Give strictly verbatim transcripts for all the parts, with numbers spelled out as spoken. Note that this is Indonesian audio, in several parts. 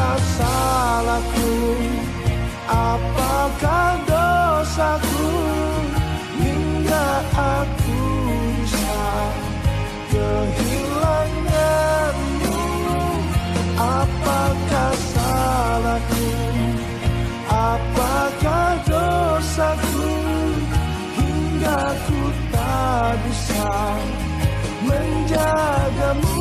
Apakah salahku? Apakah dosaku hingga aku bisa kehilanganmu? Apakah salahku? Apakah dosaku hingga ku tak bisa menjagamu?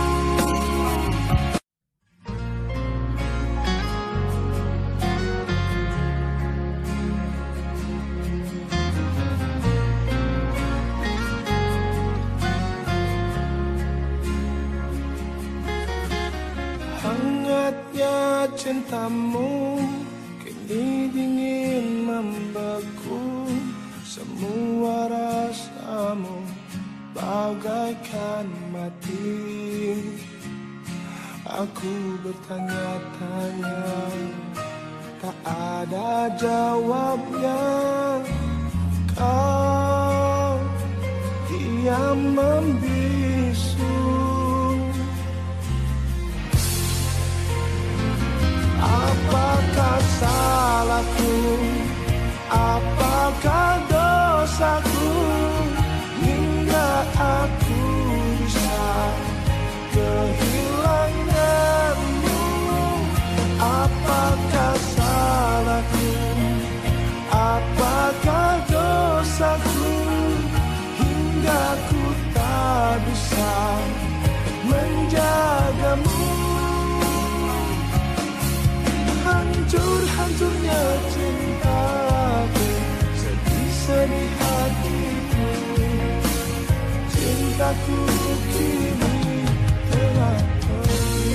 Hangatnya cintamu kini dingin membeku, semua rasamu bagaikan mati. Aku bertanya-tanya, tak ada jawabnya. Kau diam membisu. Apakah salahku? Apakah dosaku hingga aku bisa kehilanganmu? Apakah salahku? Apakah dosaku hingga ku tak bisa menjagamu? Hancur-hancurnya cintaku, sedih-sedih hatiku. Cintaku kini telah pergi.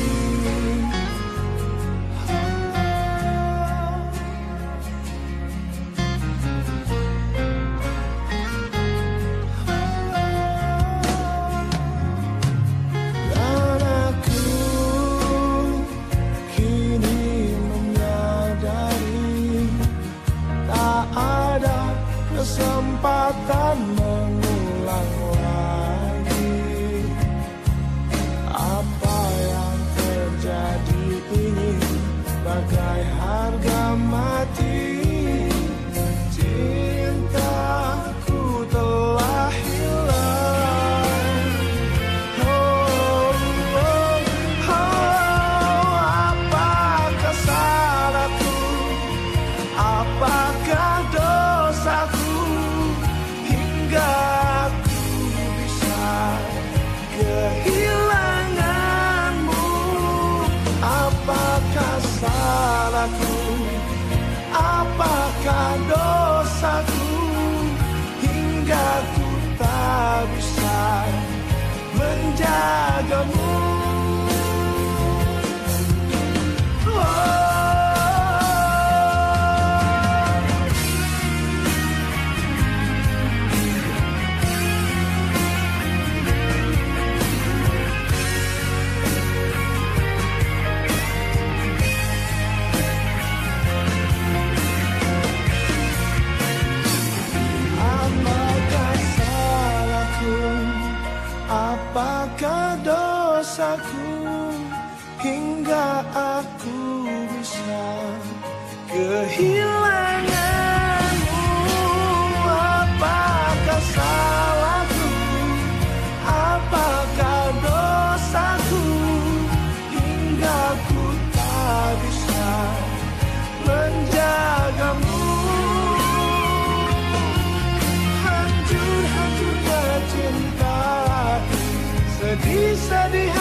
Dan aku kesempatan mengulang lagi. Apa yang terjadi ini bagai harga mati. Cintaku telah hilang. Oh, oh, oh, apakah salahku? Apakah dosaku hingga aku bisa kehilanganmu? Apakah salahku? Apakah dosaku hingga ku tak bisa menjagamu? Oh. Apakah dosaku hingga aku bisa kehilanganmu? Apakah salahku? Apakah dosaku hingga ku tak bisa menjagamu? Hancur-hancurnya cinta, sedih-sedih